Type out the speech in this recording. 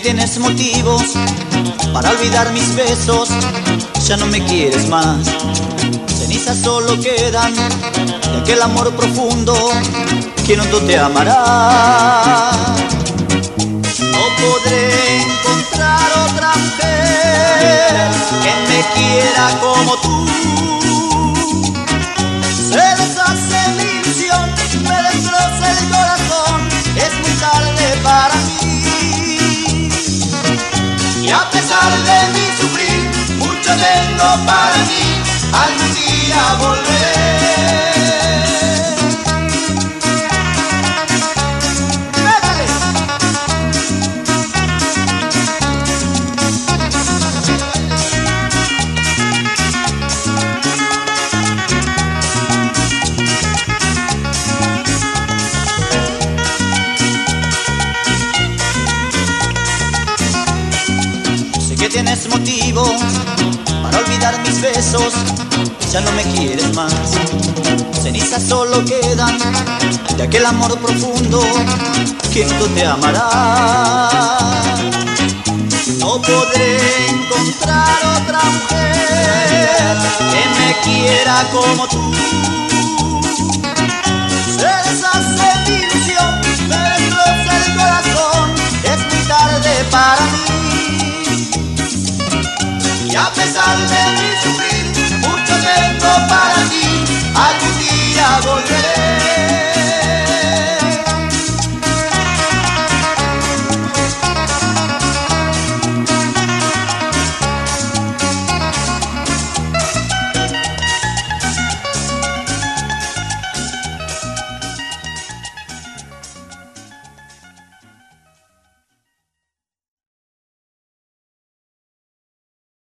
tienes motivos para olvidar mis besos. Ya no me quieres más, cenizas solo quedan de aquel amor profundo. ¿Quién no te amará? No podré encontrar otra mujer que me quiera como tú. Se deshace mi ilusión, me destroza el corazón. Es muy tarde para mí, y a pesar de mi sufrir, mucho tengo para ti. Algún día volveré. Que tienes motivo para olvidar mis besos. Ya no me quieres más, cenizas solo quedan de aquel amor profundo. ¿Quién no te amará? No podré encontrar otra mujer que me quiera como tú. Se deshace mi ilusión, me destroza el corazón. Es muy tarde para mí, y a pesar de mi sufrir, mucho tengo para ti.